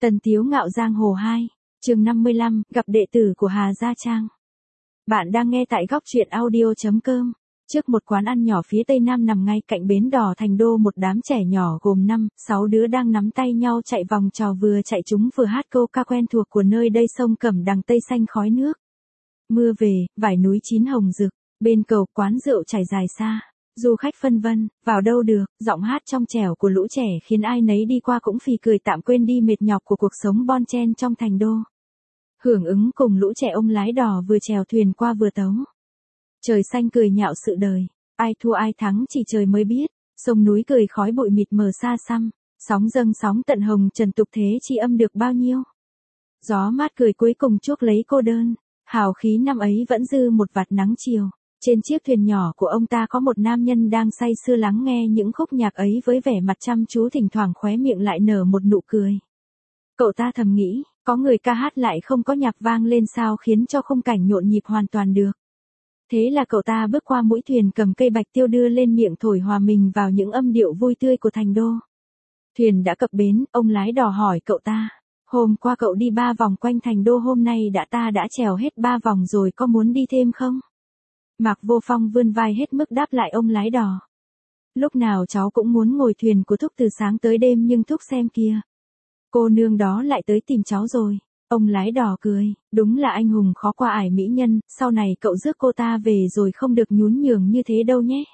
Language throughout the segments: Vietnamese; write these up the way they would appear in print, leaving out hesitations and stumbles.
Tần Tiếu Ngạo Giang Hồ 2, chương 55, gặp đệ tử của Hà Gia Trang. Bạn đang nghe tại góc truyện audio.com. Trước một quán ăn nhỏ phía tây nam nằm ngay cạnh bến đò Thành Đô, một đám trẻ nhỏ gồm 5-6 đứa đang nắm tay nhau chạy vòng trò, vừa chạy chúng vừa hát câu ca quen thuộc của nơi đây: sông Cẩm Đằng tây xanh khói nước, mưa về, vải núi chín hồng rực, bên cầu quán rượu trải dài xa. Du khách phân vân, vào đâu được, giọng hát trong trẻo của lũ trẻ khiến ai nấy đi qua cũng phì cười tạm quên đi mệt nhọc của cuộc sống bon chen trong thành đô. Hưởng ứng cùng lũ trẻ, ông lái đò vừa chèo thuyền qua vừa tấu: trời xanh cười nhạo sự đời, ai thua ai thắng chỉ trời mới biết, sông núi cười khói bụi mịt mờ xa xăm, sóng dâng sóng tận hồng trần tục thế chi âm được bao nhiêu. Gió mát cười cuối cùng chuốc lấy cô đơn, hào khí năm ấy vẫn dư một vạt nắng chiều. Trên chiếc thuyền nhỏ của ông ta có một nam nhân đang say sưa lắng nghe những khúc nhạc ấy với vẻ mặt chăm chú, thỉnh thoảng khóe miệng lại nở một nụ cười. Cậu ta thầm nghĩ, có người ca hát lại không có nhạc vang lên sao khiến cho khung cảnh nhộn nhịp hoàn toàn được. Thế là cậu ta bước qua mũi thuyền, cầm cây bạch tiêu đưa lên miệng thổi hòa mình vào những âm điệu vui tươi của thành đô. Thuyền đã cập bến, ông lái đò hỏi cậu ta: hôm qua cậu đi 3 vòng quanh thành đô, hôm nay ta đã trèo hết 3 vòng rồi, có muốn đi thêm không? Mạc Vô Phong vươn vai hết mức đáp lại ông lái đò: lúc nào cháu cũng muốn ngồi thuyền của Thúc từ sáng tới đêm, nhưng Thúc xem kìa, cô nương đó lại tới tìm cháu rồi. Ông lái đò cười: đúng là anh hùng khó qua ải mỹ nhân, sau này cậu rước cô ta về rồi không được nhún nhường như thế đâu nhé.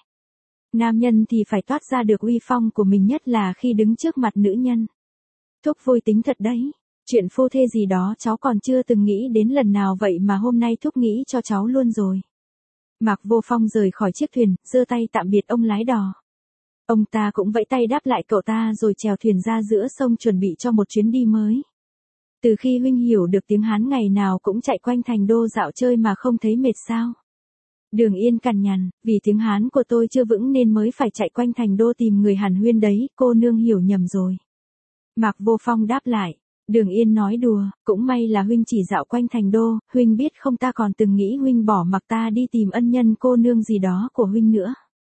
Nam nhân thì phải toát ra được uy phong của mình, nhất là khi đứng trước mặt nữ nhân. Thúc vui tính thật đấy, chuyện phu thê gì đó cháu còn chưa từng nghĩ đến lần nào, vậy mà hôm nay Thúc nghĩ cho cháu luôn rồi. Mạc Vô Phong rời khỏi chiếc thuyền, giơ tay tạm biệt ông lái đò. Ông ta cũng vẫy tay đáp lại cậu ta rồi chèo thuyền ra giữa sông, chuẩn bị cho một chuyến đi mới. Từ khi huynh hiểu được tiếng Hán, ngày nào cũng chạy quanh thành đô dạo chơi mà không thấy mệt sao? Đường Yên cằn nhằn: vì tiếng Hán của tôi chưa vững nên mới phải chạy quanh thành đô tìm người hàn huyên đấy, cô nương hiểu nhầm rồi. Mạc Vô Phong đáp lại. Đường Yên nói đùa: cũng may là huynh chỉ dạo quanh thành đô, huynh biết không, ta còn từng nghĩ huynh bỏ mặc ta đi tìm ân nhân cô nương gì đó của huynh nữa.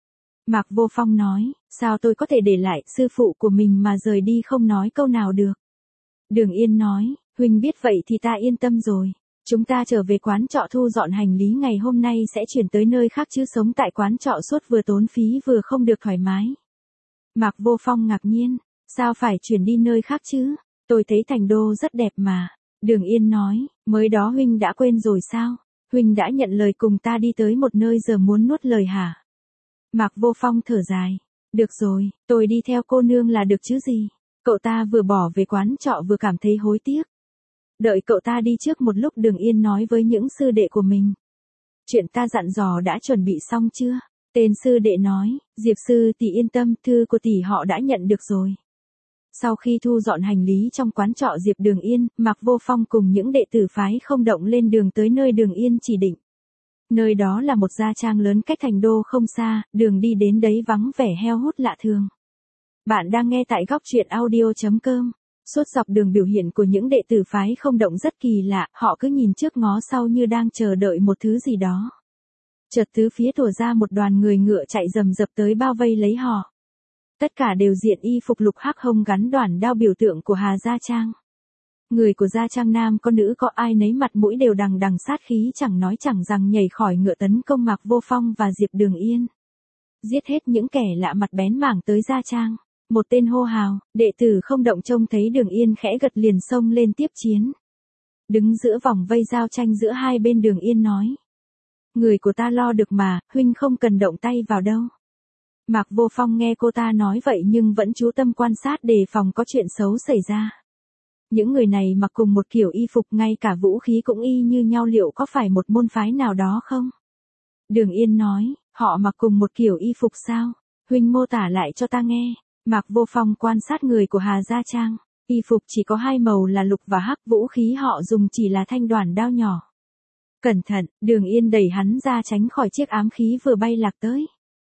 Mạc Vô Phong nói: sao tôi có thể để lại sư phụ của mình mà rời đi không nói câu nào được. Đường Yên nói: huynh biết vậy thì ta yên tâm rồi. Chúng ta trở về quán trọ thu dọn hành lý, ngày hôm nay sẽ chuyển tới nơi khác chứ sống tại quán trọ suốt vừa tốn phí vừa không được thoải mái. Mạc Vô Phong ngạc nhiên: sao phải chuyển đi nơi khác chứ? Tôi thấy thành đô rất đẹp mà. Đường Yên nói: mới đó huynh đã quên rồi sao? Huynh đã nhận lời cùng ta đi tới một nơi, giờ muốn nuốt lời hả? Mạc Vô Phong thở dài: được rồi, tôi đi theo cô nương là được chứ gì. Cậu ta vừa bỏ về quán trọ vừa cảm thấy hối tiếc. Đợi cậu ta đi trước một lúc, Đường Yên nói với những sư đệ của mình: chuyện ta dặn dò đã chuẩn bị xong chưa? Tên sư đệ nói: Diệp sư tỷ yên tâm, thư của tỷ họ đã nhận được rồi. Sau khi thu dọn hành lý trong quán trọ Diệp Đường Yên, Mạc Vô Phong cùng những đệ tử phái không động lên đường tới nơi Đường Yên chỉ định. Nơi đó là một gia trang lớn cách thành đô không xa, đường đi đến đấy vắng vẻ heo hút lạ thường. Bạn đang nghe tại góc truyện audio.com. Suốt dọc đường biểu hiện của những đệ tử phái không động rất kỳ lạ, họ cứ nhìn trước ngó sau như đang chờ đợi một thứ gì đó. Chợt tứ phía thủa ra một đoàn người ngựa chạy rầm rập tới bao vây lấy họ. Tất cả đều diện y phục lục hắc, hông gắn đoản đao, biểu tượng của Hà Gia Trang. Người của Gia Trang nam có nữ có, ai nấy mặt mũi đều đằng đằng sát khí, chẳng nói chẳng rằng nhảy khỏi ngựa tấn công Mạc Vô Phong và Diệp Đường Yên. Giết hết những kẻ lạ mặt bén mảng tới Gia Trang. Một tên hô hào, đệ tử không động trông thấy Đường Yên khẽ gật liền xông lên tiếp chiến. Đứng giữa vòng vây giao tranh giữa hai bên, Đường Yên nói: người của ta lo được mà, huynh không cần động tay vào đâu. Mạc Vô Phong nghe cô ta nói vậy nhưng vẫn chú tâm quan sát đề phòng có chuyện xấu xảy ra. Những người này mặc cùng một kiểu y phục, ngay cả vũ khí cũng y như nhau, liệu có phải một môn phái nào đó không? Đường Yên nói: họ mặc cùng một kiểu y phục sao? Huynh mô tả lại cho ta nghe. Mạc Vô Phong quan sát người của Hà Gia Trang. Y phục chỉ có 2 màu là lục và hắc, vũ khí họ dùng chỉ là thanh đoản đao nhỏ. Cẩn thận, Đường Yên đẩy hắn ra tránh khỏi chiếc ám khí vừa bay lạc tới.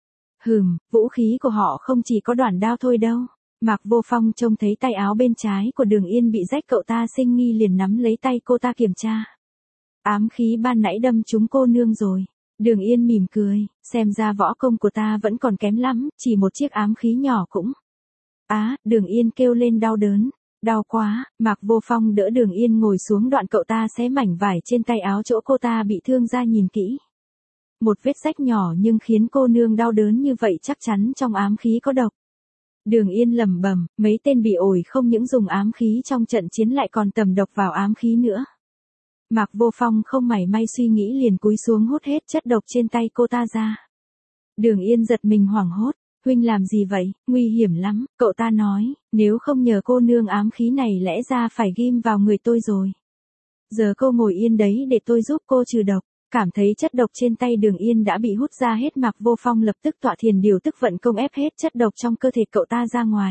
Vũ khí của họ không chỉ có đoản đao thôi đâu. Mạc Vô Phong trông thấy tay áo bên trái của Đường Yên bị rách, cậu ta sinh nghi liền nắm lấy tay cô ta kiểm tra. Ám khí ban nãy đâm trúng cô nương rồi. Đường Yên mỉm cười: xem ra võ công của ta vẫn còn kém lắm, chỉ một chiếc ám khí nhỏ cũng. Đường Yên kêu lên đau đớn. Đau quá, Mạc Vô Phong đỡ Đường Yên ngồi xuống, đoạn cậu ta xé mảnh vải trên tay áo chỗ cô ta bị thương ra nhìn kỹ. Một vết rách nhỏ nhưng khiến cô nương đau đớn như vậy chắc chắn trong ám khí có độc. Đường Yên lẩm bẩm, mấy tên bị ổi không những dùng ám khí trong trận chiến lại còn tầm độc vào ám khí nữa. Mạc Vô Phong không mảy may suy nghĩ liền cúi xuống hút hết chất độc trên tay cô ta ra. Đường Yên giật mình hoảng hốt, huynh làm gì vậy, nguy hiểm lắm, cậu ta nói, nếu không nhờ cô nương ám khí này lẽ ra phải ghim vào người tôi rồi. Giờ cô ngồi yên đấy để tôi giúp cô trừ độc. Cảm thấy chất độc trên tay Đường Yên đã bị hút ra hết, Mạc Vô Phong lập tức tọa thiền điều tức vận công ép hết chất độc trong cơ thể cậu ta ra ngoài.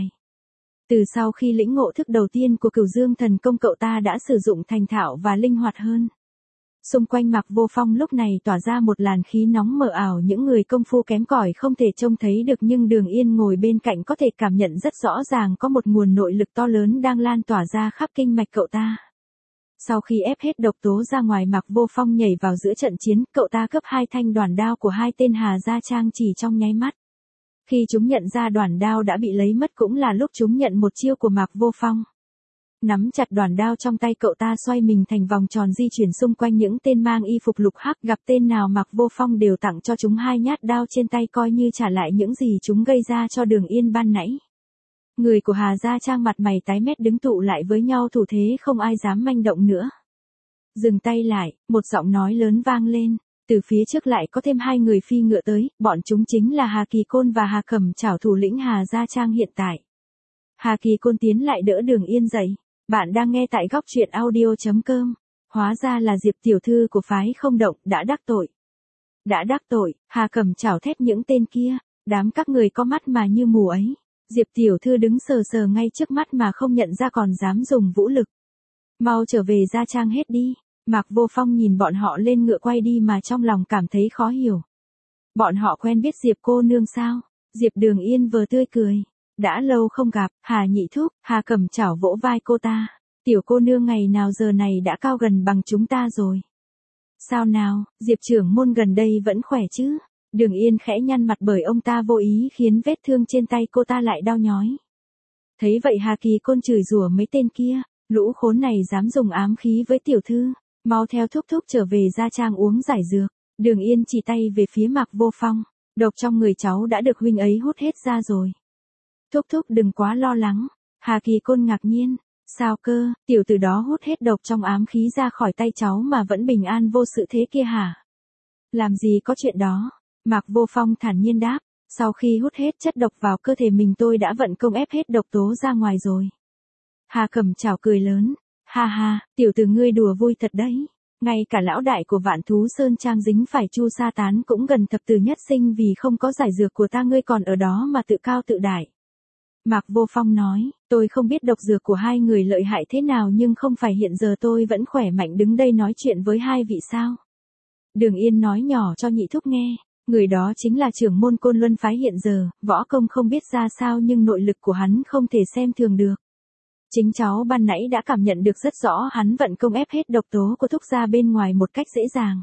Từ sau khi lĩnh ngộ thức đầu tiên của Cửu Dương Thần Công, cậu ta đã sử dụng thành thạo và linh hoạt hơn. Xung quanh Mạc Vô Phong lúc này tỏa ra một làn khí nóng mờ ảo, những người công phu kém cỏi không thể trông thấy được nhưng Đường Yên ngồi bên cạnh có thể cảm nhận rất rõ ràng có một nguồn nội lực to lớn đang lan tỏa ra khắp kinh mạch cậu ta. Sau khi ép hết độc tố ra ngoài, Mạc Vô Phong nhảy vào giữa trận chiến, cậu ta cướp 2 thanh đoản đao của 2 tên Hà Gia Trang chỉ trong nháy mắt. Khi chúng nhận ra đoản đao đã bị lấy mất cũng là lúc chúng nhận một chiêu của Mạc Vô Phong. Nắm chặt đoản đao trong tay, cậu ta xoay mình thành vòng tròn di chuyển xung quanh những tên mang y phục lục hắc, gặp tên nào Mạc Vô Phong đều tặng cho chúng 2 nhát đao trên tay, coi như trả lại những gì chúng gây ra cho Đường Yên ban nãy. Người của Hà Gia Trang mặt mày tái mét đứng tụ lại với nhau, thủ thế không ai dám manh động nữa. Dừng tay lại, một giọng nói lớn vang lên, từ phía trước lại có thêm 2 người phi ngựa tới, bọn chúng chính là Hà Kỳ Côn và Hà Cẩm Trảo, thủ lĩnh Hà Gia Trang hiện tại. Hà Kỳ Côn tiến lại đỡ Đường Yên dậy, bạn đang nghe tại góc truyện audio.com, hóa ra là Diệp tiểu thư của phái Không Động, đã đắc tội. Đã đắc tội, Hà Cẩm Trảo thét những tên kia, đám các người có mắt mà như mù ấy. Diệp tiểu thư đứng sờ sờ ngay trước mắt mà không nhận ra còn dám dùng vũ lực. Mau trở về Gia Trang hết đi. Mạc Vô Phong nhìn bọn họ lên ngựa quay đi mà trong lòng cảm thấy khó hiểu. Bọn họ quen biết Diệp cô nương sao? Diệp Đường Yên vừa tươi cười. Đã lâu không gặp, Hà nhị thúc. Hà Cẩm Trảo vỗ vai cô ta. Tiểu cô nương ngày nào giờ này đã cao gần bằng chúng ta rồi. Sao nào, Diệp trưởng môn gần đây vẫn khỏe chứ? Đường Yên khẽ nhăn mặt bởi ông ta vô ý khiến vết thương trên tay cô ta lại đau nhói. Thấy vậy Hà Kỳ Côn chửi rủa mấy tên kia, lũ khốn này dám dùng ám khí với tiểu thư, mau theo thúc thúc trở về Gia Trang uống giải dược. Đường Yên chỉ tay về phía Mạc Vô Phong, độc trong người cháu đã được huynh ấy hút hết ra rồi. Thúc thúc đừng quá lo lắng. Hà Kỳ Côn ngạc nhiên, sao cơ, tiểu tử đó hút hết độc trong ám khí ra khỏi tay cháu mà vẫn bình an vô sự thế kia hả? Làm gì có chuyện đó. Mạc Vô Phong thản nhiên đáp, sau khi hút hết chất độc vào cơ thể mình tôi đã vận công ép hết độc tố ra ngoài rồi. Hà Cẩm Trảo cười lớn, ha ha, tiểu tử ngươi đùa vui thật đấy. Ngay cả lão đại của Vạn Thú Sơn Trang dính phải Chu Sa Tán cũng gần thập tử nhất sinh vì không có giải dược của ta, ngươi còn ở đó mà tự cao tự đại. Mạc Vô Phong nói, tôi không biết độc dược của 2 người lợi hại thế nào nhưng không phải hiện giờ tôi vẫn khỏe mạnh đứng đây nói chuyện với 2 vị sao? Đường Yên nói nhỏ cho nhị thúc nghe. Người đó chính là trưởng môn Côn Luân phái hiện giờ, võ công không biết ra sao nhưng nội lực của hắn không thể xem thường được. Chính cháu ban nãy đã cảm nhận được rất rõ hắn vận công ép hết độc tố của thúc ra bên ngoài một cách dễ dàng.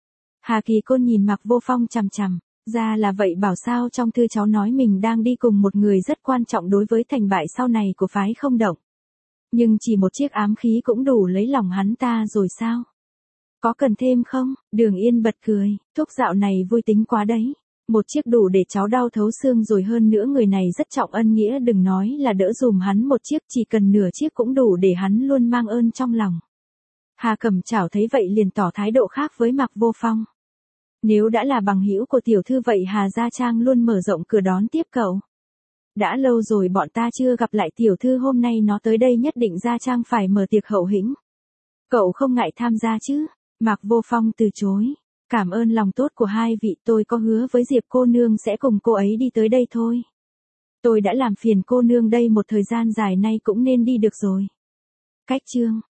Hà Kỳ Côn nhìn Mạc Vô Phong chằm chằm, ra là vậy, bảo sao trong thư cháu nói mình đang đi cùng một người rất quan trọng đối với thành bại sau này của phái Không Động. Nhưng chỉ một chiếc ám khí cũng đủ lấy lòng hắn ta rồi sao? Có cần thêm không? Đường Yên bật cười, thúc dạo này vui tính quá đấy. Một chiếc đủ để cháu đau thấu xương rồi, hơn nữa người này rất trọng ân nghĩa, đừng nói là đỡ dùm hắn một chiếc, chỉ cần nửa chiếc cũng đủ để hắn luôn mang ơn trong lòng. Hà Cẩm Trảo thấy vậy liền tỏ thái độ khác với Mạc Vô Phong. Nếu đã là bằng hữu của tiểu thư vậy Hà Gia Trang luôn mở rộng cửa đón tiếp cậu. Đã lâu rồi bọn ta chưa gặp lại tiểu thư, hôm nay nó tới đây nhất định Gia Trang phải mở tiệc hậu hĩnh. Cậu không ngại tham gia chứ? Mạc Vô Phong từ chối. Cảm ơn lòng tốt của 2 vị, tôi có hứa với Diệp cô nương sẽ cùng cô ấy đi tới đây thôi. Tôi đã làm phiền cô nương đây một thời gian dài nay cũng nên đi được rồi. Cách chương